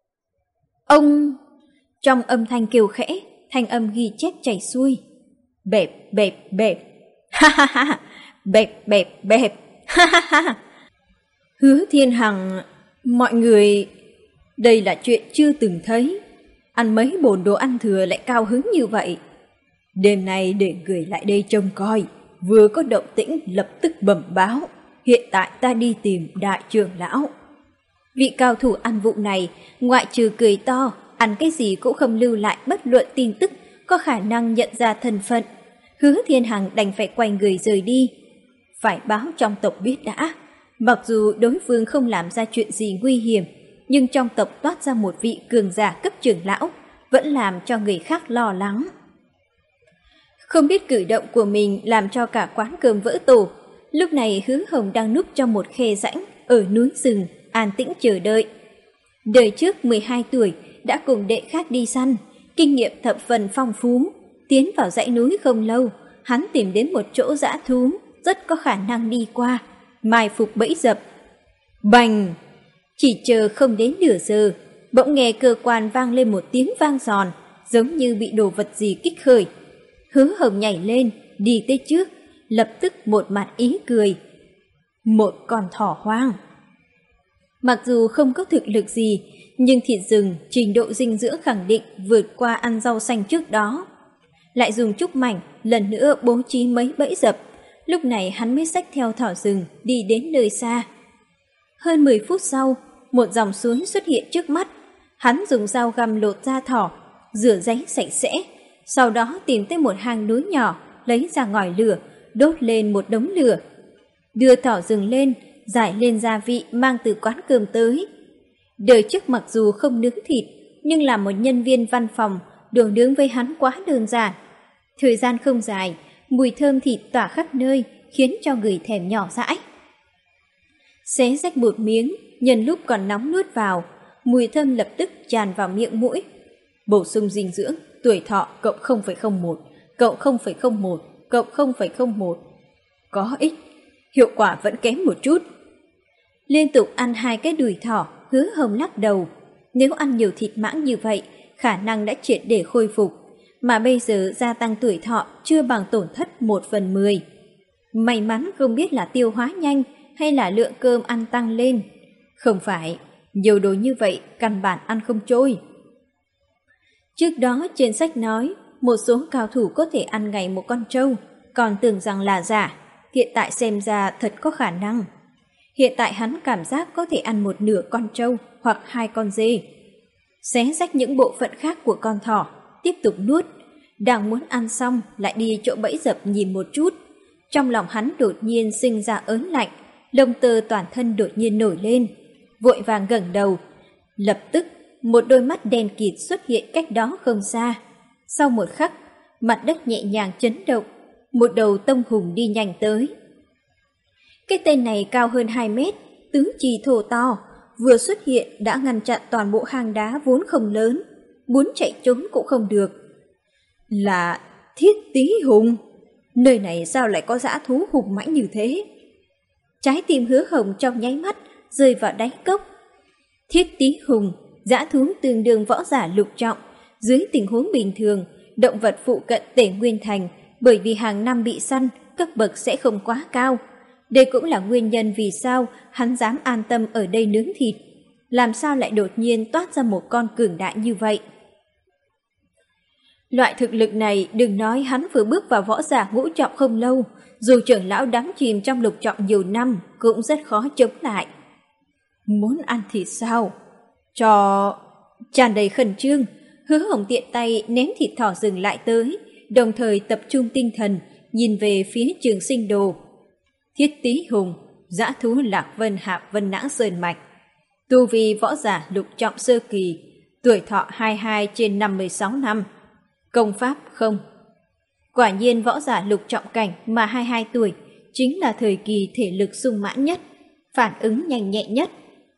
Ông! Trong âm thanh kêu khẽ, thanh âm ghi chép chảy xuôi. Bẹp bẹp bẹp, ha ha ha, bẹp bẹp bẹp, ha ha ha. Hứa Thiên Hằng, mọi người, đây là chuyện chưa từng thấy. Ăn mấy bồn đồ ăn thừa lại cao hứng như vậy. Đêm nay để người lại đây trông coi, vừa có động tĩnh lập tức bẩm báo. Hiện tại ta đi tìm đại trưởng lão. Vị cao thủ ăn vụ này, ngoại trừ cười to, ăn cái gì cũng không lưu lại bất luận tin tức có khả năng nhận ra thân phận. Hứa Thiên Hằng đành phải quay người rời đi. Phải báo trong tộc biết đã. Mặc dù đối phương không làm ra chuyện gì nguy hiểm, nhưng trong tộc toát ra một vị cường giả cấp trưởng lão, vẫn làm cho người khác lo lắng. Không biết cử động của mình làm cho cả quán cơm vỡ tổ. Lúc này Hứa Hồng đang núp trong một khe rãnh ở núi rừng, an tĩnh chờ đợi. Đời trước mười hai tuổi đã cùng đệ khác đi săn, kinh nghiệm thập phần phong phú. Tiến vào dãy núi không lâu, hắn tìm đến một chỗ dã thú, rất có khả năng đi qua, mai phục bẫy dập. Bành! Chỉ chờ không đến nửa giờ, bỗng nghe cơ quan vang lên một tiếng vang giòn, giống như bị đồ vật gì kích khởi. Hứa Hồng nhảy lên, đi tới trước, lập tức một mặt ý cười. Một con thỏ hoang. Mặc dù không có thực lực gì, nhưng thịt rừng trình độ dinh dưỡng khẳng định vượt qua ăn rau xanh trước đó. Lại dùng trúc mảnh lần nữa bố trí mấy bẫy dập, lúc này hắn mới xách theo thỏ rừng đi đến nơi xa. Hơn mười phút sau, một dòng suối xuất hiện trước mắt. Hắn dùng dao găm lột da thỏ, rửa ráy sạch sẽ, sau đó tìm tới một hang núi nhỏ, lấy ra ngòi lửa, đốt lên một đống lửa. Đưa thỏ rừng lên, rải lên gia vị mang từ quán cơm tới. Đời trước mặc dù không nướng thịt, nhưng là một nhân viên văn phòng, đồ nướng với hắn quá đơn giản. Thời gian không dài, mùi thơm thịt tỏa khắp nơi, khiến cho người thèm nhỏ dãi. Xé rách một miếng, nhân lúc còn nóng nuốt vào, mùi thơm lập tức tràn vào miệng mũi. Bổ sung dinh dưỡng, tuổi thọ cộng không phẩy không một, cộng không phẩy không một, cộng không phẩy không một. Có ích, hiệu quả vẫn kém một chút. Liên tục ăn hai cái đùi thỏ, Hứa Hồng lắc đầu. Nếu ăn nhiều thịt mãng như vậy, khả năng đã triệt để khôi phục, mà bây giờ gia tăng tuổi thọ chưa bằng tổn thất một phần mười. May mắn không biết là tiêu hóa nhanh hay là lượng cơm ăn tăng lên. Không phải, nhiều đồ như vậy căn bản ăn không trôi. Trước đó trên sách nói, một số cao thủ có thể ăn ngày một con trâu, còn tưởng rằng là giả, hiện tại xem ra thật có khả năng. Hiện tại hắn cảm giác có thể ăn một nửa con trâu hoặc hai con dê. Xé rách những bộ phận khác của con thỏ, tiếp tục nuốt. Đang muốn ăn xong lại đi chỗ bẫy dập nhìn một chút. Trong lòng hắn đột nhiên sinh ra ớn lạnh, lông tơ toàn thân đột nhiên nổi lên. Vội vàng ngẩng đầu. Lập tức, một đôi mắt đen kịt xuất hiện cách đó không xa. Sau một khắc, mặt đất nhẹ nhàng chấn động, một đầu tông hùng đi nhanh tới. Cái tên này cao hơn hai mét, tứ chi thô to, vừa xuất hiện đã ngăn chặn toàn bộ hang đá vốn không lớn, muốn chạy trốn cũng không được. Là Thiết Tí Hùng, nơi này sao lại có dã thú hùng mãnh như thế? Trái tim Hứa Hồng trong nháy mắt rơi vào đáy cốc. Thiết Tí Hùng, dã thú tương đương võ giả lục trọng. Dưới tình huống bình thường, động vật phụ cận Tể Nguyên Thành bởi vì hàng năm bị săn, cấp bậc sẽ không quá cao. Đây cũng là nguyên nhân vì sao hắn dám an tâm ở đây nướng thịt. Làm sao lại đột nhiên toát ra một con cường đại như vậy? Loại thực lực này đừng nói hắn vừa bước vào võ giả ngũ trọng không lâu, dù trưởng lão đắm chìm trong lục trọng nhiều năm cũng rất khó chống lại. Muốn ăn thịt sao? Cho... Tràn đầy khẩn trương, Hứa Hồng tiện tay ném thịt thỏ rừng lại tới, đồng thời tập trung tinh thần nhìn về phía Trường Sinh Đồ. Thiết Tý Hùng, dã thú Lạc Vân Hạp Vân Nã Sơn Mạch, tu vi võ giả lục trọng sơ kỳ, tuổi thọ hai mươi hai trên năm mươi sáu năm, công pháp không. Quả nhiên võ giả lục trọng cảnh mà hai mươi hai tuổi chính là thời kỳ thể lực sung mãn nhất, phản ứng nhanh nhẹn nhất.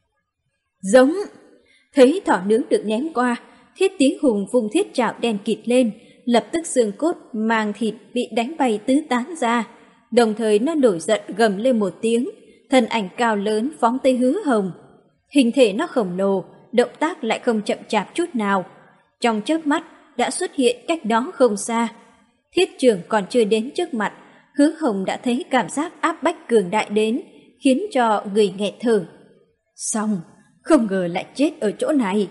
Giống! Thấy thỏ nướng được ném qua, Thiết Tý Hùng vung thiết trảo đen kịt lên, lập tức xương cốt mang thịt bị đánh bay tứ tán ra. Đồng thời nó nổi giận gầm lên một tiếng, thân ảnh cao lớn phóng tới Hứa Hồng. Hình thể nó khổng lồ, động tác lại không chậm chạp chút nào. Trong chớp mắt đã xuất hiện cách đó không xa. Thiết trưởng còn chưa đến trước mặt, Hứa Hồng đã thấy cảm giác áp bách cường đại đến, khiến cho người nghẹt thở. Xong, không ngờ lại chết ở chỗ này.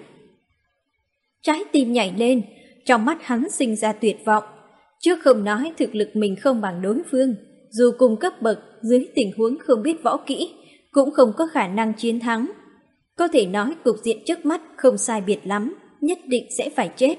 Trái tim nhảy lên, trong mắt hắn sinh ra tuyệt vọng. Trước không nói thực lực mình không bằng đối phương, dù cùng cấp bậc dưới tình huống không biết võ kỹ, cũng không có khả năng chiến thắng. Có thể nói cục diện trước mắt không sai biệt lắm, nhất định sẽ phải chết.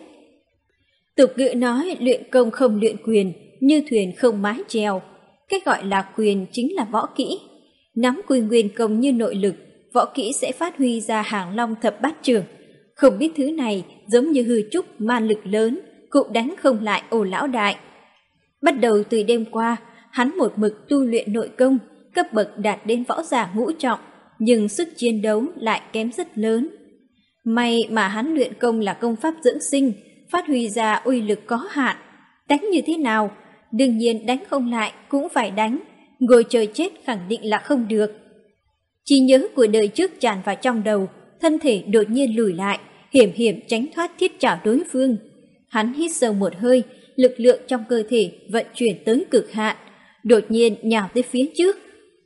Tục ngữ nói luyện công không luyện quyền, như thuyền không mái chèo. Cái gọi là quyền chính là võ kỹ. Nắm quy nguyên công như nội lực, võ kỹ sẽ phát huy ra hàng long thập bát trưởng. Không biết thứ này giống như hư trúc man lực lớn, cũng đánh không lại Ổ lão đại. Bắt đầu từ đêm qua, hắn một mực tu luyện nội công, cấp bậc đạt đến võ giả ngũ trọng, nhưng sức chiến đấu lại kém rất lớn. May mà hắn luyện công là công pháp dưỡng sinh, phát huy ra uy lực có hạn. Đánh như thế nào? Đương nhiên đánh không lại cũng phải đánh, ngồi chờ chết khẳng định là không được. Trí nhớ của đời trước tràn vào trong đầu, thân thể đột nhiên lùi lại, hiểm hiểm tránh thoát thiết trảo đối phương. Hắn hít sâu một hơi, lực lượng trong cơ thể vận chuyển tới cực hạn, đột nhiên nhào tới phía trước.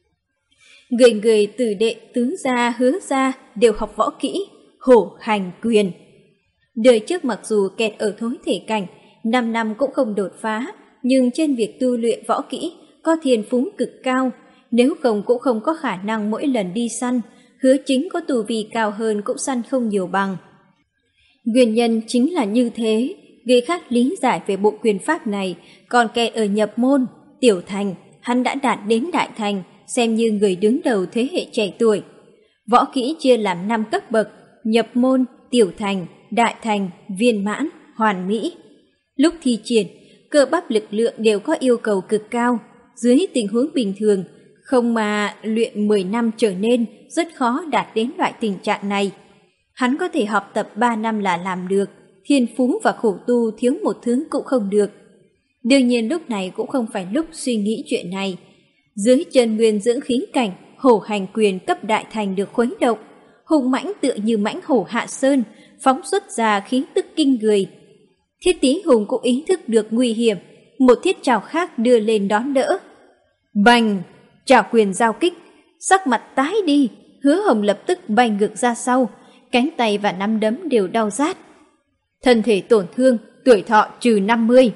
Người người từ đệ tứ gia Hứa gia đều học võ kỹ hổ hành quyền. Đời trước mặc dù kẹt ở thối thể cảnh, năm năm cũng không đột phá, nhưng trên việc tu luyện võ kỹ có thiên phú cực cao, nếu không cũng không có khả năng mỗi lần đi săn, Hứa Chính có tu vi cao hơn cũng săn không nhiều bằng. Nguyên nhân chính là như thế, người khác lý giải về bộ quyền pháp này, còn kẹt ở nhập môn, tiểu thành, hắn đã đạt đến đại thành, xem như người đứng đầu thế hệ trẻ tuổi. Võ kỹ chia làm năm cấp bậc, nhập môn, tiểu thành, đại thành, viên mãn, hoàn mỹ. Lúc thi triển, cơ bắp lực lượng đều có yêu cầu cực cao. Dưới tình huống bình thường, không mà luyện mười năm trở nên rất khó đạt đến loại tình trạng này. Hắn có thể học tập ba năm là làm được, thiên phú và khổ tu thiếu một thứ cũng không được. Đương nhiên lúc này cũng không phải lúc suy nghĩ chuyện này. Dưới chân nguyên dưỡng khí cảnh, hổ hành quyền cấp đại thành được khuấy động, hùng mãnh tựa như mãnh hổ hạ sơn, phóng xuất ra khí tức kinh người. Thiết Tý Hùng cũng ý thức được nguy hiểm, một thiết trảo khác đưa lên đón đỡ. Bành! Trảo quyền giao kích, sắc mặt tái đi, Hứa Hồng lập tức bay ngược ra sau, cánh tay và nắm đấm đều đau rát. Thân thể tổn thương, tuổi thọ trừ năm mươi.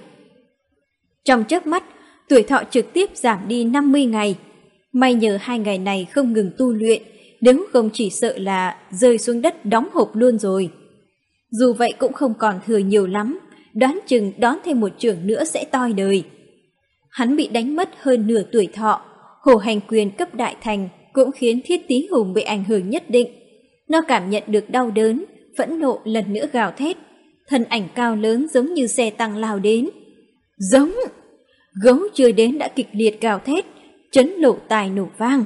Trong chớp mắt, tuổi thọ trực tiếp giảm đi năm mươi ngày. May nhờ hai ngày này không ngừng tu luyện, nếu không chỉ sợ là rơi xuống đất đóng hộp luôn rồi. Dù vậy cũng không còn thừa nhiều lắm, đoán chừng đón thêm một chưởng nữa sẽ toi đời. Hắn bị đánh mất hơn nửa tuổi thọ, hổ hành quyền cấp đại thành cũng khiến Thiết Tý Hùng bị ảnh hưởng nhất định. Nó cảm nhận được đau đớn, phẫn nộ lần nữa gào thét, thân ảnh cao lớn giống như xe tăng lao đến. Giống! Gấu chưa đến đã kịch liệt gào thét, chấn lộ tài nổ vang.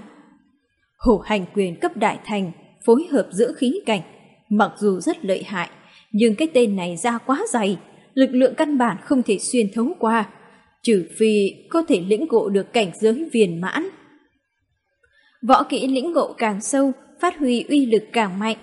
Hổ hành quyền cấp đại thành phối hợp giữa khí cảnh, mặc dù rất lợi hại, nhưng cái tên này ra quá dày, lực lượng căn bản không thể xuyên thấu qua, trừ phi có thể lĩnh ngộ được cảnh giới viên mãn. Võ kỹ lĩnh ngộ càng sâu, phát huy uy lực càng mạnh.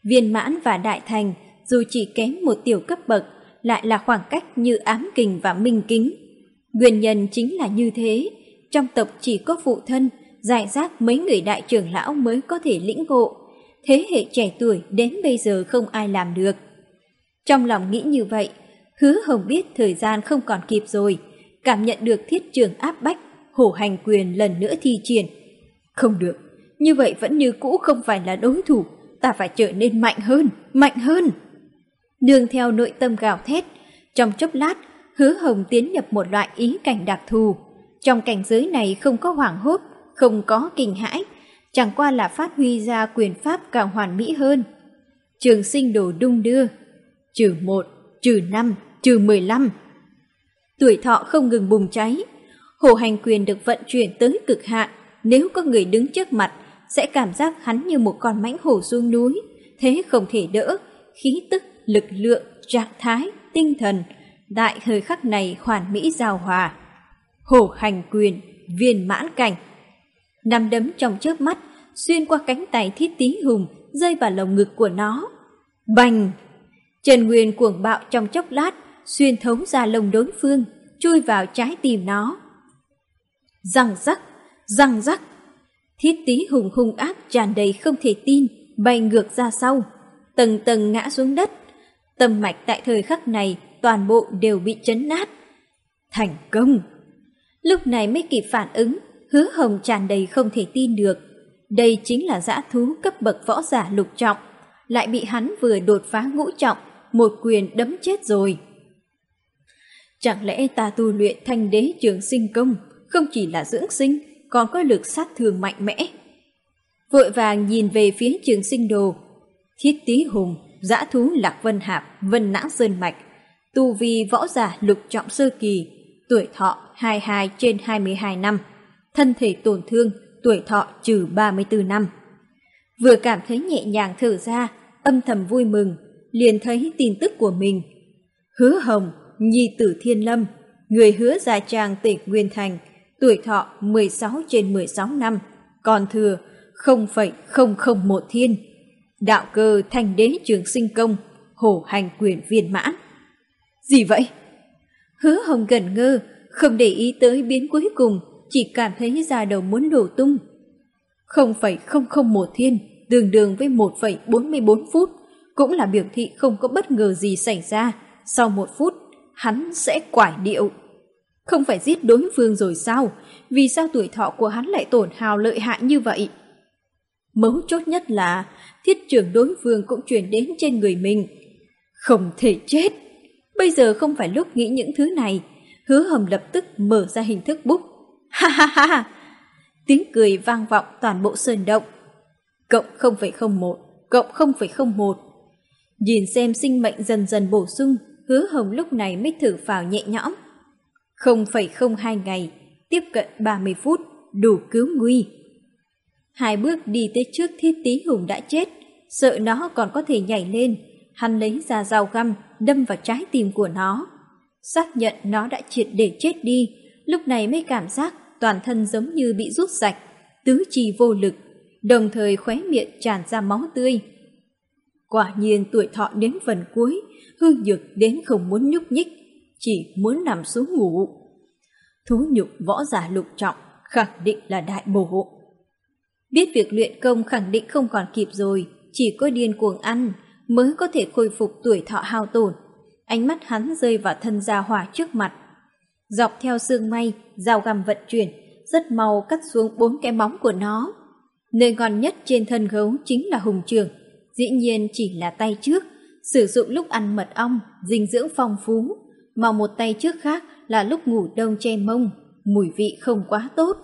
Viên mãn và đại thành dù chỉ kém một tiểu cấp bậc, lại là khoảng cách như ám kình và minh kính. Nguyên nhân chính là như thế, trong tộc chỉ có phụ thân, rải rác mấy người đại trưởng lão mới có thể lĩnh ngộ. Thế hệ trẻ tuổi đến bây giờ không ai làm được. Trong lòng nghĩ như vậy, Hứa Hồng biết thời gian không còn kịp rồi, cảm nhận được thiết trường áp bách, hổ hành quyền lần nữa thi triển. Không được, như vậy vẫn như cũ không phải là đối thủ, ta phải trở nên mạnh hơn, mạnh hơn. Nương theo nội tâm gào thét, trong chốc lát, Hứa Hồng tiến nhập một loại ý cảnh đặc thù. Trong cảnh giới này không có hoảng hốt, không có kinh hãi, chẳng qua là phát huy ra quyền pháp càng hoàn mỹ hơn. Trường sinh đồ đung đưa, trừ một, trừ năm, trừ mười lăm. Tuổi thọ không ngừng bùng cháy, hổ hành quyền được vận chuyển tới cực hạn. Nếu có người đứng trước mặt, sẽ cảm giác hắn như một con mãnh hổ xuống núi, thế không thể đỡ, khí tức, lực lượng, trạng thái, tinh thần, đại thời khắc này hoàn mỹ giao hòa. Hổ hành quyền, viên mãn cảnh. Nắm đấm trong chớp mắt, xuyên qua cánh tay Thiết Tý Hùng, rơi vào lồng ngực của nó. Bành! Trần Nguyên cuồng bạo trong chốc lát, xuyên thấu ra lồng đối phương, chui vào trái tim nó. Răng rắc, răng rắc. Thiết Tý Hùng hung ác tràn đầy không thể tin, bay ngược ra sau, tầng tầng ngã xuống đất. Tâm mạch tại thời khắc này toàn bộ đều bị chấn nát. Thành công! Lúc này mới kịp phản ứng, Hứa Hồng tràn đầy không thể tin được. Đây chính là dã thú cấp bậc võ giả lục trọng, lại bị hắn vừa đột phá ngũ trọng, một quyền đấm chết rồi. Chẳng lẽ ta tu luyện Thanh Đế Trường Sinh Công không chỉ là dưỡng sinh, còn có lực sát thương mạnh mẽ? Vội vàng nhìn về phía Trường Sinh Đồ. Thiết Tý Hùng, dã thú Lạc Vân Hạp, Vân Nãng Sơn Mạch, tu vi võ giả lục trọng sơ kỳ, tuổi thọ hai mươi hai trên hai mươi hai năm, thân thể tổn thương, tuổi thọ trừ ba mươi tư năm. Vừa cảm thấy nhẹ nhàng thở ra, âm thầm vui mừng, liền thấy tin tức của mình. Hứa Hồng, nhi tử Thiên Lâm, người Hứa Gia Trang tỉnh Nguyên Thành, tuổi thọ mười sáu trên mười sáu năm, còn thừa không phẩy không không một thiên. Đạo cơ Thanh Đế Trường Sinh Công, hổ hành quyền viên mãn. Gì vậy? Hứa Hồng ngẩn ngơ, không để ý tới biến cuối cùng, chỉ cảm thấy da đầu muốn đổ tung. không phẩy không không một thiên, tương đương với một phẩy bốn mươi bốn phút, cũng là biểu thị không có bất ngờ gì xảy ra. Sau một phút, hắn sẽ quải điệu. Không phải giết đối phương rồi sao? Vì sao tuổi thọ của hắn lại tổn hao lợi hại như vậy? Mấu chốt nhất là thiết trưởng đối phương cũng truyền đến trên người mình. Không thể chết. Bây giờ không phải lúc nghĩ những thứ này. Hứa Hồng lập tức mở ra hình thức bút. Ha ha ha ha! Tiếng cười vang vọng toàn bộ sơn động. Cộng không phẩy không một, cộng không phẩy không một. Nhìn xem sinh mệnh dần dần bổ sung, Hứa Hồng lúc này mới thở phào nhẹ nhõm. không phẩy không hai ngày, tiếp cận ba mươi phút, đủ cứu nguy. Hai bước đi tới trước Thiết Tý Hùng đã chết, sợ nó còn có thể nhảy lên. Hắn lấy ra dao găm, đâm vào trái tim của nó. Xác nhận nó đã triệt để chết đi, lúc này mới cảm giác toàn thân giống như bị rút sạch, tứ chi vô lực, đồng thời khóe miệng tràn ra máu tươi. Quả nhiên tuổi thọ đến phần cuối, hư nhược đến không muốn nhúc nhích, chỉ muốn nằm xuống ngủ. Thú nhục võ giả lục trọng khẳng định là đại bổ hộ. Biết việc luyện công khẳng định không còn kịp rồi, chỉ có điên cuồng ăn mới có thể khôi phục tuổi thọ hao tổn. Ánh mắt hắn rơi vào thân gia hỏa trước mặt. Dọc theo xương may, dao găm vận chuyển, rất mau cắt xuống bốn cái móng của nó. Nơi ngon nhất trên thân gấu chính là hùng trưởng, dĩ nhiên chỉ là tay trước, sử dụng lúc ăn mật ong, dinh dưỡng phong phú, mà một tay trước khác là lúc ngủ đông che mông, mùi vị không quá tốt.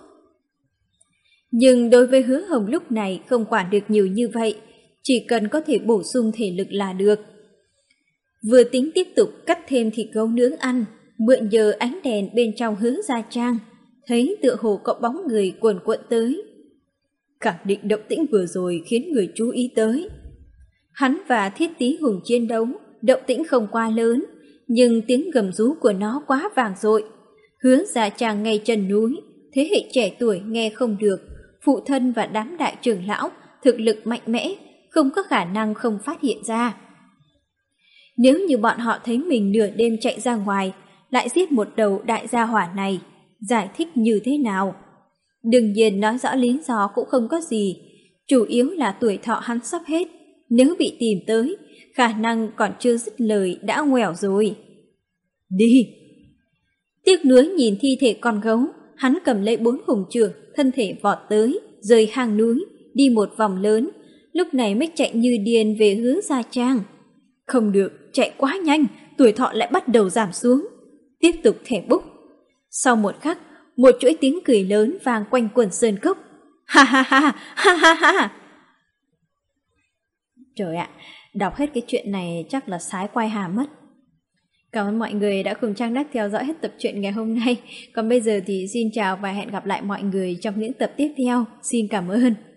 Nhưng đối với Hứa Hồng lúc này không quản được nhiều như vậy, chỉ cần có thể bổ sung thể lực là được. Vừa tính tiếp tục cắt thêm thịt gấu nướng ăn, mượn nhờ ánh đèn bên trong Hứa Gia Trang, thấy tựa hồ có bóng người cuồn cuộn tới. Khẳng định động tĩnh vừa rồi khiến người chú ý tới. Hắn và Thiết Tý Hùng chiến đấu, động tĩnh không quá lớn, nhưng tiếng gầm rú của nó quá vang dội. Hứa Gia Trang ngay chân núi, thế hệ trẻ tuổi nghe không được, phụ thân và đám đại trưởng lão thực lực mạnh mẽ, không có khả năng không phát hiện ra. Nếu như bọn họ thấy mình nửa đêm chạy ra ngoài, lại giết một đầu đại gia hỏa này, giải thích như thế nào? Đương nhiên nói rõ lý do cũng không có gì, chủ yếu là tuổi thọ hắn sắp hết, nếu bị tìm tới, khả năng còn chưa dứt lời đã ngoẻo rồi. Đi! Tiếc nuối nhìn thi thể con gấu, hắn cầm lấy bốn hùng chưởng, thân thể vọt tới, rời hang núi, đi một vòng lớn, lúc này mới chạy như điên về hướng Gia Trang. Không được, chạy quá nhanh, tuổi thọ lại bắt đầu giảm xuống. Tiếp tục thẻ búc. Sau một khắc, một chuỗi tiếng cười lớn vang quanh quần sơn cốc. Ha ha ha, ha ha ha. Trời ạ, đọc hết cái chuyện này chắc là sái quai hàm mất. Cảm ơn mọi người đã cùng Trang Đắc theo dõi hết tập truyện ngày hôm nay. Còn bây giờ thì xin chào và hẹn gặp lại mọi người trong những tập tiếp theo. Xin cảm ơn.